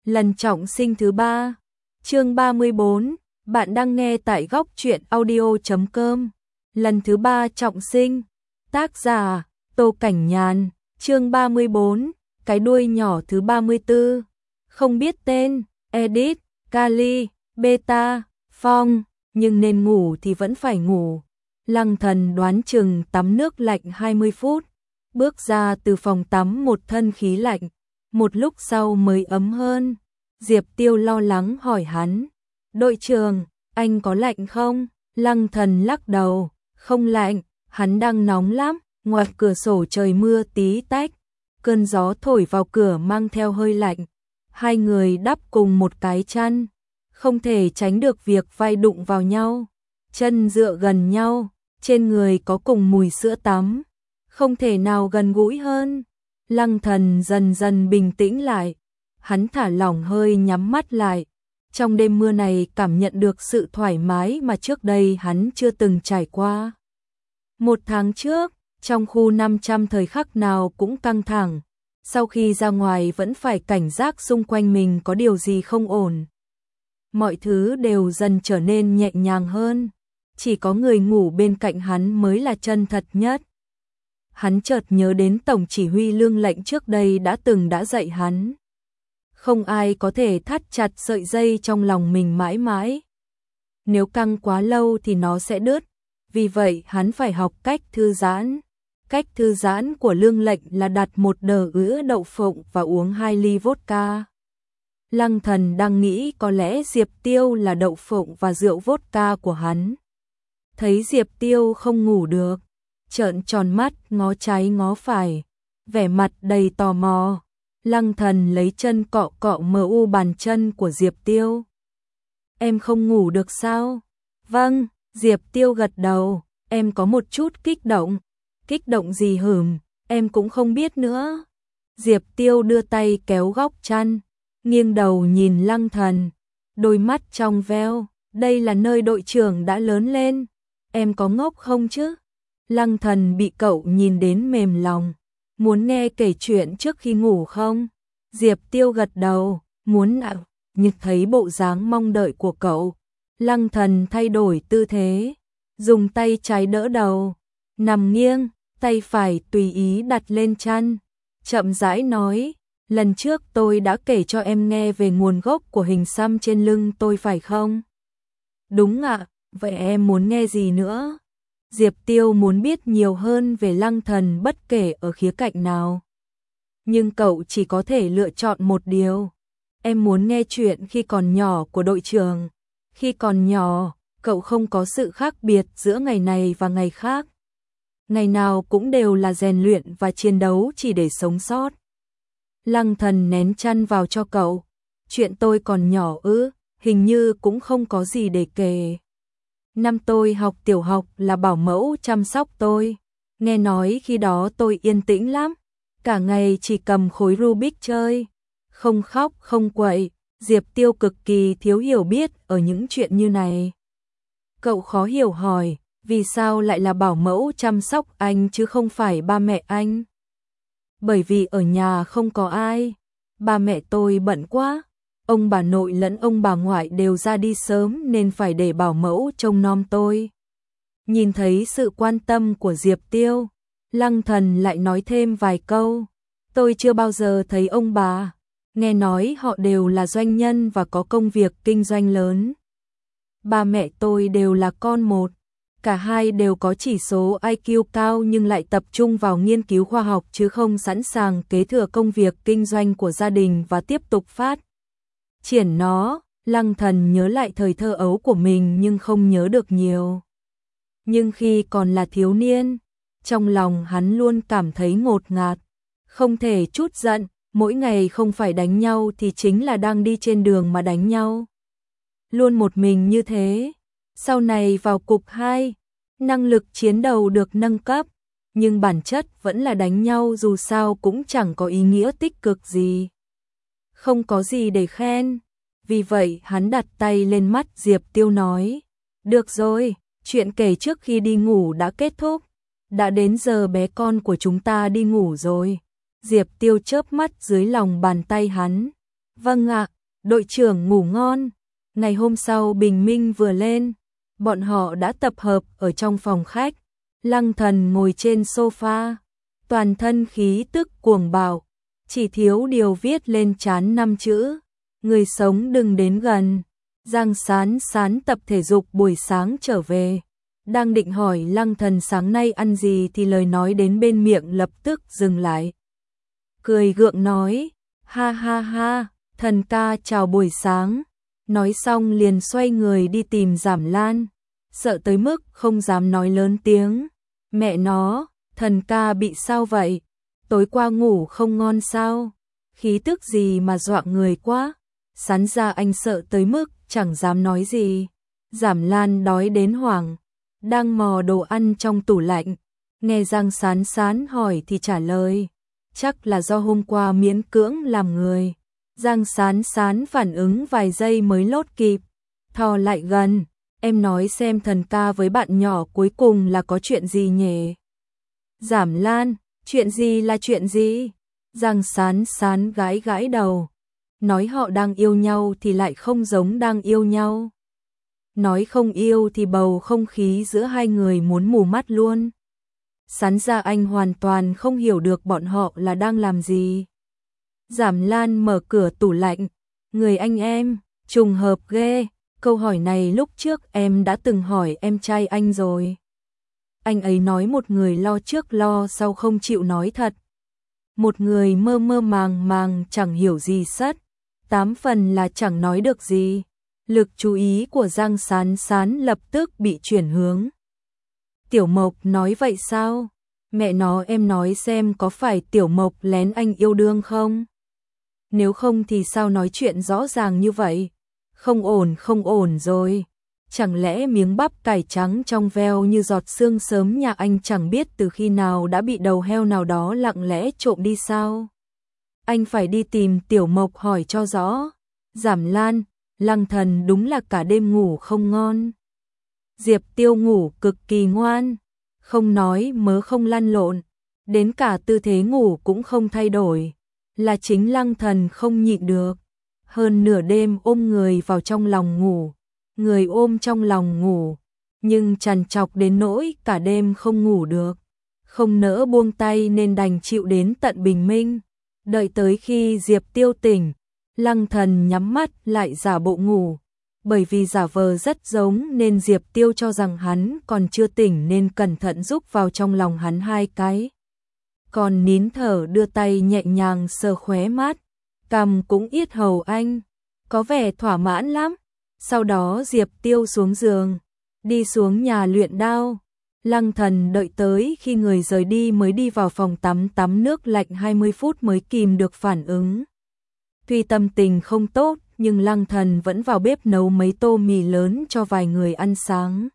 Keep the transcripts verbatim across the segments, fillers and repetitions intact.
Lần trọng sinh thứ ba. Chương ba mươi bốn. Bạn đang nghe tại góc truyện audio chấm com. Lần thứ ba trọng sinh. Tác giả Tô Cảnh Nhàn. Chương ba mươi bốn. Cái đuôi nhỏ thứ ba mươi tư. Không biết tên. Edit. Kali. Beta. Phong. Nhưng nên ngủ thì vẫn phải ngủ. Lăng Thần đoán chừng tắm nước lạnh hai mươi phút. Bước ra từ phòng tắm một thân khí lạnh. Một lúc sau mới ấm hơn. Diệp Tiêu lo lắng hỏi hắn. Đội trưởng, anh có lạnh không? Lăng Thần lắc đầu. Không lạnh, hắn đang nóng lắm. Ngoài cửa sổ trời mưa tí tách. Cơn gió thổi vào cửa mang theo hơi lạnh. Hai người đắp cùng một cái chăn. Không thể tránh được việc vai đụng vào nhau. Chân dựa gần nhau. Trên người có cùng mùi sữa tắm. Không thể nào gần gũi hơn. Lăng Thần dần dần bình tĩnh lại. Hắn thả lỏng hơi nhắm mắt lại. Trong đêm mưa này cảm nhận được sự thoải mái mà trước đây hắn chưa từng trải qua. Một tháng trước, trong khu năm trăm thời khắc nào cũng căng thẳng. Sau khi ra ngoài vẫn phải cảnh giác xung quanh mình có điều gì không ổn. Mọi thứ đều dần trở nên nhẹ nhàng hơn. Chỉ có người ngủ bên cạnh hắn mới là chân thật nhất. Hắn chợt nhớ đến tổng chỉ huy Lương Lệnh trước đây đã từng đã dạy hắn. Không ai có thể thắt chặt sợi dây trong lòng mình mãi mãi. Nếu căng quá lâu thì nó sẽ đứt. Vì vậy hắn phải học cách thư giãn. Cách thư giãn của Lương Lệnh là đặt một đờ ứa đậu phộng và uống hai ly vodka. Lăng Thần đang nghĩ có lẽ Diệp Tiêu là đậu phộng và rượu vodka của hắn. Thấy Diệp Tiêu không ngủ được. Trợn tròn mắt ngó trái ngó phải. Vẻ mặt đầy tò mò. Lăng Thần lấy chân cọ cọ mờ u bàn chân của Diệp Tiêu. Em không ngủ được sao? Vâng, Diệp Tiêu gật đầu. Em có một chút kích động. Kích động gì hửm, em cũng không biết nữa. Diệp Tiêu đưa tay kéo góc chăn. Nghiêng đầu nhìn Lăng Thần. Đôi mắt trong veo. Đây là nơi đội trưởng đã lớn lên. Em có ngốc không chứ? Lăng Thần bị cậu nhìn đến mềm lòng. Muốn nghe kể chuyện trước khi ngủ không? Diệp Tiêu gật đầu. Muốn ạ. Nhưng thấy bộ dáng mong đợi của cậu. Lăng Thần thay đổi tư thế. Dùng tay trái đỡ đầu. Nằm nghiêng. Tay phải tùy ý đặt lên chăn. Chậm rãi nói. Lần trước tôi đã kể cho em nghe về nguồn gốc của hình xăm trên lưng tôi phải không? Đúng ạ. Vậy em muốn nghe gì nữa? Diệp Tiêu muốn biết nhiều hơn về Lăng Thần bất kể ở khía cạnh nào. Nhưng cậu chỉ có thể lựa chọn một điều. Em muốn nghe chuyện khi còn nhỏ của đội trưởng. Khi còn nhỏ, cậu không có sự khác biệt giữa ngày này và ngày khác. Ngày nào cũng đều là rèn luyện và chiến đấu chỉ để sống sót. Lăng Thần nén chăn vào cho cậu. Chuyện tôi còn nhỏ ư, hình như cũng không có gì để kể. Năm tôi học tiểu học là bảo mẫu chăm sóc tôi. Nghe nói khi đó tôi yên tĩnh lắm. Cả ngày chỉ cầm khối Rubik chơi. Không khóc, không quậy. Diệp Tiêu cực kỳ thiếu hiểu biết ở những chuyện như này. Cậu khó hiểu hỏi, vì sao lại là bảo mẫu chăm sóc anh chứ không phải ba mẹ anh? Bởi vì ở nhà không có ai. Ba mẹ tôi bận quá. Ông bà nội lẫn ông bà ngoại đều ra đi sớm nên phải để bảo mẫu trông nom tôi. Nhìn thấy sự quan tâm của Diệp Tiêu, Lăng Thần lại nói thêm vài câu. Tôi chưa bao giờ thấy ông bà. Nghe nói họ đều là doanh nhân và có công việc kinh doanh lớn. Ba mẹ tôi đều là con một. Cả hai đều có chỉ số i kiu cao nhưng lại tập trung vào nghiên cứu khoa học chứ không sẵn sàng kế thừa công việc kinh doanh của gia đình và tiếp tục phát triển nó. Lăng Thần nhớ lại thời thơ ấu của mình nhưng không nhớ được nhiều. Nhưng khi còn là thiếu niên, trong lòng hắn luôn cảm thấy ngột ngạt. Không thể chút giận, mỗi ngày không phải đánh nhau thì chính là đang đi trên đường mà đánh nhau. Luôn một mình như thế. Sau này vào cục hai, năng lực chiến đấu được nâng cấp, nhưng bản chất vẫn là đánh nhau dù sao cũng chẳng có ý nghĩa tích cực gì. Không có gì để khen. Vì vậy hắn đặt tay lên mắt Diệp Tiêu nói. Được rồi, chuyện kể trước khi đi ngủ đã kết thúc. Đã đến giờ bé con của chúng ta đi ngủ rồi. Diệp Tiêu chớp mắt dưới lòng bàn tay hắn. Vâng ạ, đội trưởng ngủ ngon. Ngày hôm sau bình minh vừa lên, bọn họ đã tập hợp ở trong phòng khách. Lăng Thần ngồi trên sofa, toàn thân khí tức cuồng bạo, chỉ thiếu điều viết lên trán năm chữ: người sống đừng đến gần. Giang Sán Sán tập thể dục buổi sáng trở về, đang định hỏi Lăng Thần sáng nay ăn gì thì lời nói đến bên miệng lập tức dừng lại. Cười gượng nói, ha ha ha, Thần ca chào buổi sáng. Nói xong liền xoay người đi tìm Giảm Lan, sợ tới mức không dám nói lớn tiếng. Mẹ nó, Thần ca bị sao vậy? Tối qua ngủ không ngon sao? Khí tức gì mà dọa người quá? Sán ra anh sợ tới mức chẳng dám nói gì. Giảm Lan đói đến hoảng, đang mò đồ ăn trong tủ lạnh. Nghe Giang Sán Sán hỏi thì trả lời, chắc là do hôm qua miễn cưỡng làm người. Giang Sán Sán phản ứng vài giây mới lốt kịp, thò lại gần, em nói xem Thần ca với bạn nhỏ cuối cùng là có chuyện gì nhỉ? Giảm Lan, chuyện gì là chuyện gì? Giang Sán Sán gãi gãi đầu, nói họ đang yêu nhau thì lại không giống đang yêu nhau. Nói không yêu thì bầu không khí giữa hai người muốn mù mắt luôn. Sán ra anh hoàn toàn không hiểu được bọn họ là đang làm gì. Giảm Lan mở cửa tủ lạnh, người anh em, trùng hợp ghê, câu hỏi này lúc trước em đã từng hỏi em trai anh rồi. Anh ấy nói một người lo trước lo sau không chịu nói thật. Một người mơ mơ màng màng chẳng hiểu gì sất, tám phần là chẳng nói được gì. Lực chú ý của Giang Sán Sán lập tức bị chuyển hướng. Tiểu Mộc nói vậy sao? Mẹ nó em nói xem có phải Tiểu Mộc lén anh yêu đương không? Nếu không thì sao nói chuyện rõ ràng như vậy? Không ổn không ổn rồi. Chẳng lẽ miếng bắp cải trắng trong veo như giọt sương sớm nhà anh chẳng biết từ khi nào đã bị đầu heo nào đó lặng lẽ trộm đi sao? Anh phải đi tìm Tiểu Mộc hỏi cho rõ. Giảm Lan, Lăng Thần đúng là cả đêm ngủ không ngon. Diệp Tiêu ngủ cực kỳ ngoan, không nói mớ không lăn lộn, đến cả tư thế ngủ cũng không thay đổi, là chính Lăng Thần không nhịn được. Hơn nửa đêm ôm người vào trong lòng ngủ, người ôm trong lòng ngủ, nhưng trằn trọc đến nỗi cả đêm không ngủ được, không nỡ buông tay nên đành chịu đến tận bình minh. Đợi tới khi Diệp Tiêu tỉnh, Lăng Thần nhắm mắt lại giả bộ ngủ, bởi vì giả vờ rất giống nên Diệp Tiêu cho rằng hắn còn chưa tỉnh nên cẩn thận rúc vào trong lòng hắn hai cái. Còn nín thở đưa tay nhẹ nhàng sờ khóe mắt, cằm cũng yết hầu anh, có vẻ thỏa mãn lắm. Sau đó Diệp Tiêu xuống giường, đi xuống nhà luyện đao. Lăng Thần đợi tới khi người rời đi mới đi vào phòng tắm tắm nước lạnh hai mươi phút mới kìm được phản ứng. Tuy tâm tình không tốt, nhưng Lăng Thần vẫn vào bếp nấu mấy tô mì lớn cho vài người ăn sáng.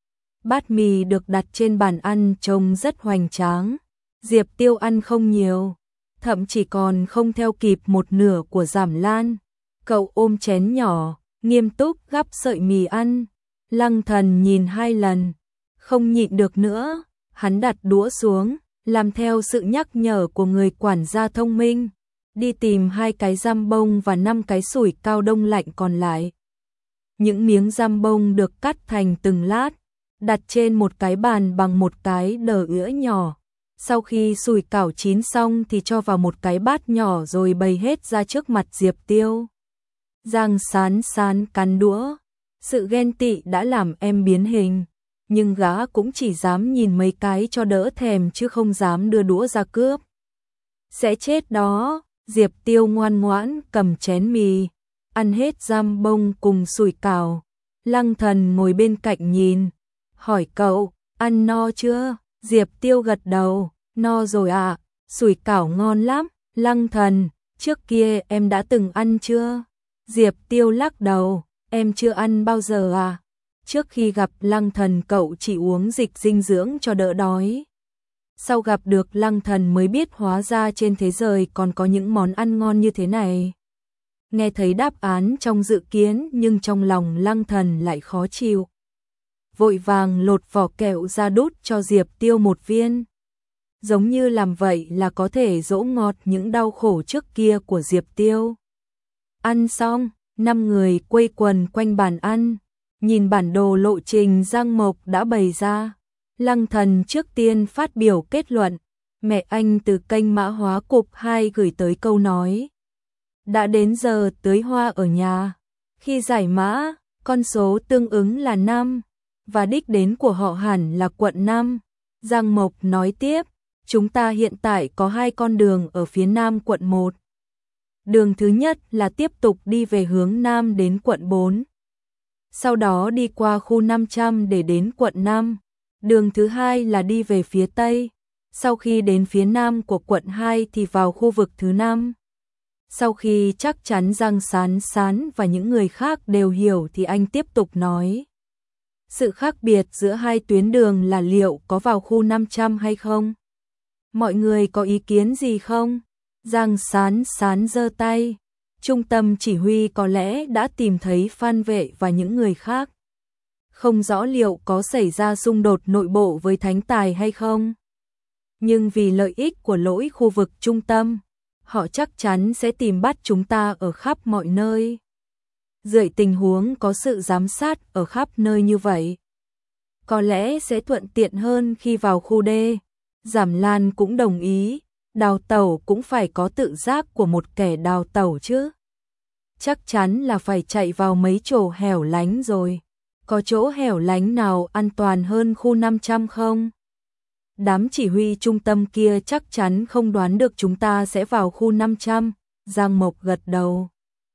Bát mì được đặt trên bàn ăn trông rất hoành tráng. Diệp Tiêu ăn không nhiều, thậm chí còn không theo kịp một nửa của Giảm Lan. Cậu ôm chén nhỏ, nghiêm túc gắp sợi mì ăn. Lăng Thần nhìn hai lần, không nhịn được nữa, hắn đặt đũa xuống, làm theo sự nhắc nhở của người quản gia thông minh, đi tìm hai cái giam bông và năm cái sủi cao đông lạnh còn lại. Những miếng giam bông được cắt thành từng lát, đặt trên một cái bàn bằng một cái đờ ứa nhỏ. Sau khi sủi cảo chín xong thì cho vào một cái bát nhỏ rồi bày hết ra trước mặt Diệp Tiêu. Giang Sán Sán cắn đũa, sự ghen tị đã làm em biến hình, nhưng gã cũng chỉ dám nhìn mấy cái cho đỡ thèm chứ không dám đưa đũa ra cướp. Sẽ chết đó. Diệp Tiêu ngoan ngoãn cầm chén mì, ăn hết giam bông cùng sủi cảo. Lăng Thần ngồi bên cạnh nhìn, hỏi cậu, ăn no chưa? Diệp Tiêu gật đầu, no rồi ạ, à, sủi cảo ngon lắm. Lăng Thần, trước kia em đã từng ăn chưa? Diệp Tiêu lắc đầu, em chưa ăn bao giờ à? Trước khi gặp Lăng Thần cậu chỉ uống dịch dinh dưỡng cho đỡ đói. Sau gặp được Lăng Thần mới biết hóa ra trên thế giới còn có những món ăn ngon như thế này. Nghe thấy đáp án trong dự kiến nhưng trong lòng Lăng Thần lại khó chịu. Vội vàng lột vỏ kẹo ra đút cho Diệp Tiêu một viên. Giống như làm vậy là có thể dỗ ngọt những đau khổ trước kia của Diệp Tiêu. Ăn xong, Năm người quây quần quanh bàn ăn, nhìn bản đồ lộ trình Giang Mộc đã bày ra. Lăng Thần trước tiên phát biểu kết luận, mẹ anh từ kênh mã hóa cục hai gửi tới câu nói. Đã đến giờ tưới hoa ở nhà. Khi giải mã, con số tương ứng là năm, và đích đến của họ hẳn là quận năm. Giang Mộc nói tiếp, chúng ta hiện tại có hai con đường ở phía nam quận một. Đường thứ nhất là tiếp tục đi về hướng nam đến quận bốn. Sau đó đi qua khu năm trăm để đến quận năm. Đường thứ hai là đi về phía tây. Sau khi đến phía nam của quận hai thì vào khu vực thứ năm. Sau khi chắc chắn Giang Sán Sán và những người khác đều hiểu thì anh tiếp tục nói. Sự khác biệt giữa hai tuyến đường là liệu có vào khu năm trăm hay không? Mọi người có ý kiến gì không? Giang Sán Sán giơ tay. Trung tâm chỉ huy có lẽ đã tìm thấy Phan Vệ và những người khác. Không rõ liệu có xảy ra xung đột nội bộ với Thánh Tài hay không. Nhưng vì lợi ích của lỗi khu vực trung tâm, họ chắc chắn sẽ tìm bắt chúng ta ở khắp mọi nơi. Dưới tình huống có sự giám sát ở khắp nơi như vậy, có lẽ sẽ thuận tiện hơn khi vào khu D. Giảm Lan cũng đồng ý, đào tẩu cũng phải có tự giác của một kẻ đào tẩu chứ. Chắc chắn là phải chạy vào mấy chỗ hẻo lánh rồi. Có chỗ hẻo lánh nào an toàn hơn khu năm trăm không? Đám chỉ huy trung tâm kia chắc chắn không đoán được chúng ta sẽ vào khu năm trăm, Giang Mộc gật đầu.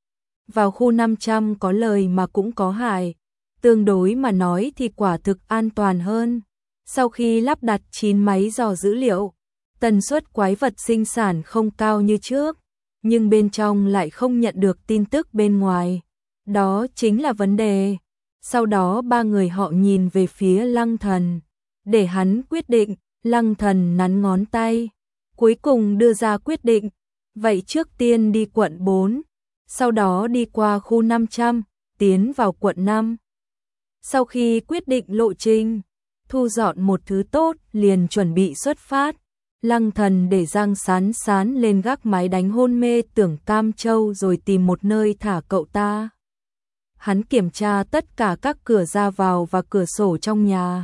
Vào khu năm trăm có lời mà cũng có hại, tương đối mà nói thì quả thực an toàn hơn. Sau khi lắp đặt chín máy dò dữ liệu, tần suất quái vật sinh sản không cao như trước, nhưng bên trong lại không nhận được tin tức bên ngoài. Đó chính là vấn đề. Sau đó ba người họ nhìn về phía Lăng Thần, để hắn quyết định. Lăng Thần nắn ngón tay, cuối cùng đưa ra quyết định. Vậy trước tiên đi quận bốn, sau đó đi qua khu năm trăm, tiến vào quận năm. Sau khi quyết định lộ trình, thu dọn một thứ tốt, liền chuẩn bị xuất phát. Lăng Thần để Giang Sán Sán lên gác máy đánh hôn mê Tưởng Cam Châu rồi tìm một nơi thả cậu ta. Hắn kiểm tra tất cả các cửa ra vào và cửa sổ trong nhà,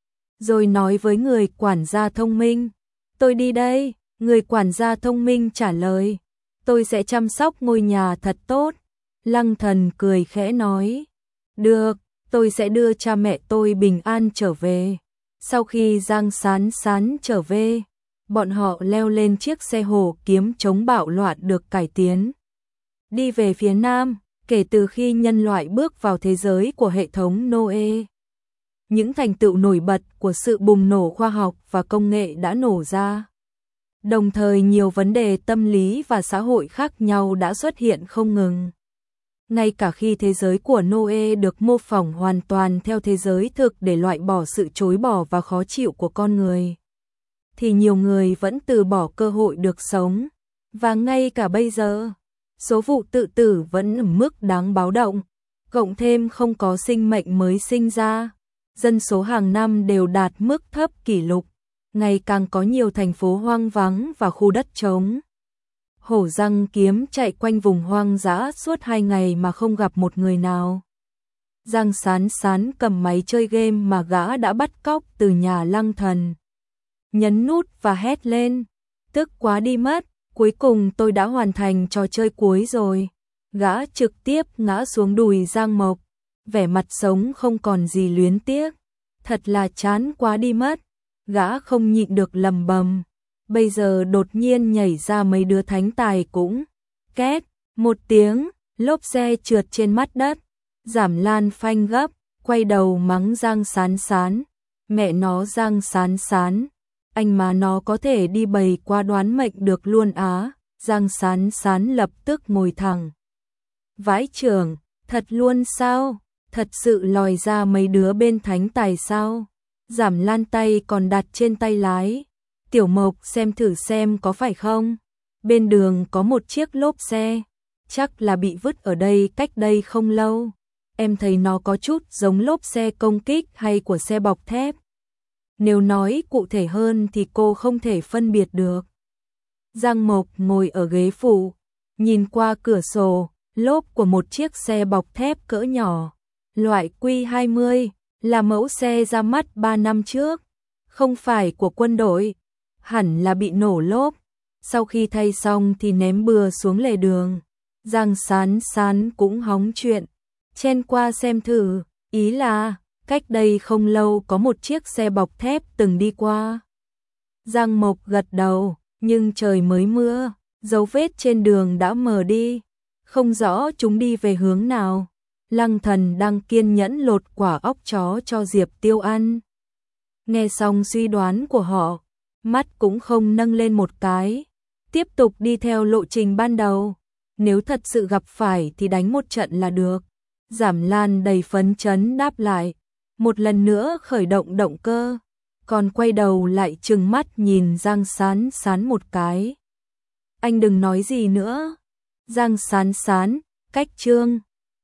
rồi nói với người quản gia thông minh, tôi đi đây. Người quản gia thông minh trả lời, tôi sẽ chăm sóc ngôi nhà thật tốt. Lăng Thần cười khẽ nói, được, tôi sẽ đưa cha mẹ tôi bình an trở về. Sau khi Giang Sán Sán trở về, bọn họ leo lên chiếc xe hổ kiếm chống bạo loạn được cải tiến, đi về phía nam. Kể từ khi nhân loại bước vào thế giới của hệ thống Noe, những thành tựu nổi bật của sự bùng nổ khoa học và công nghệ đã nổ ra. Đồng thời nhiều vấn đề tâm lý và xã hội khác nhau đã xuất hiện không ngừng. Ngay cả khi thế giới của Noe được mô phỏng hoàn toàn theo thế giới thực để loại bỏ sự chối bỏ và khó chịu của con người, thì nhiều người vẫn từ bỏ cơ hội được sống. Và ngay cả bây giờ, số vụ tự tử vẫn ở mức đáng báo động, cộng thêm không có sinh mệnh mới sinh ra. Dân số hàng năm đều đạt mức thấp kỷ lục, ngày càng có nhiều thành phố hoang vắng và khu đất trống. Hổ Răng Kiếm chạy quanh vùng hoang dã suốt hai ngày mà không gặp một người nào. Giang Sán Sán cầm máy chơi game mà gã đã bắt cóc từ nhà Lăng Thần, nhấn nút và hét lên, tức quá đi mất, cuối cùng tôi đã hoàn thành trò chơi cuối rồi. Gã trực tiếp ngã xuống đùi Giang Mộc, vẻ mặt sống không còn gì luyến tiếc, thật là chán quá đi mất. Gã không nhịn được lầm bầm, bây giờ đột nhiên nhảy ra mấy đứa thánh tài cũng két một tiếng, lốp xe trượt trên mặt đất. Giảm Lan phanh gấp, quay đầu mắng Giang Sán Sán, mẹ nó Giang Sán Sán, anh mà nó có thể đi bày qua đoán mệnh được luôn á. Giang Sán Sán lập tức ngồi thẳng, vãi chưởng, thật luôn sao? Thật sự lòi ra mấy đứa bên thánh tài sao? Giảm Lan tay còn đặt trên tay lái. Tiểu Mộc xem thử xem có phải không? Bên đường có một chiếc lốp xe, chắc là bị vứt ở đây cách đây không lâu. Em thấy nó có chút giống lốp xe công kích hay của xe bọc thép. Nếu nói cụ thể hơn thì cô không thể phân biệt được. Giang Mộc ngồi ở ghế phụ, nhìn qua cửa sổ, lốp của một chiếc xe bọc thép cỡ nhỏ, loại Q hai mươi, là mẫu xe ra mắt ba năm trước, không phải của quân đội, hẳn là bị nổ lốp. Sau khi thay xong thì ném bừa xuống lề đường. Giang Sán Sán cũng hóng chuyện, chen qua xem thử, ý là cách đây không lâu có một chiếc xe bọc thép từng đi qua. Giang Mộc gật đầu, nhưng trời mới mưa, dấu vết trên đường đã mờ đi, không rõ chúng đi về hướng nào. Lăng Thần đang kiên nhẫn lột quả óc chó cho Diệp Tiêu ăn. Nghe xong suy đoán của họ, mắt cũng không nâng lên một cái, tiếp tục đi theo lộ trình ban đầu. Nếu thật sự gặp phải thì đánh một trận là được. Giảm Lan đầy phấn chấn đáp lại, một lần nữa khởi động động cơ, còn quay đầu lại trừng mắt nhìn Giang Sán Sán một cái. Anh đừng nói gì nữa. Giang Sán Sán, cách chương.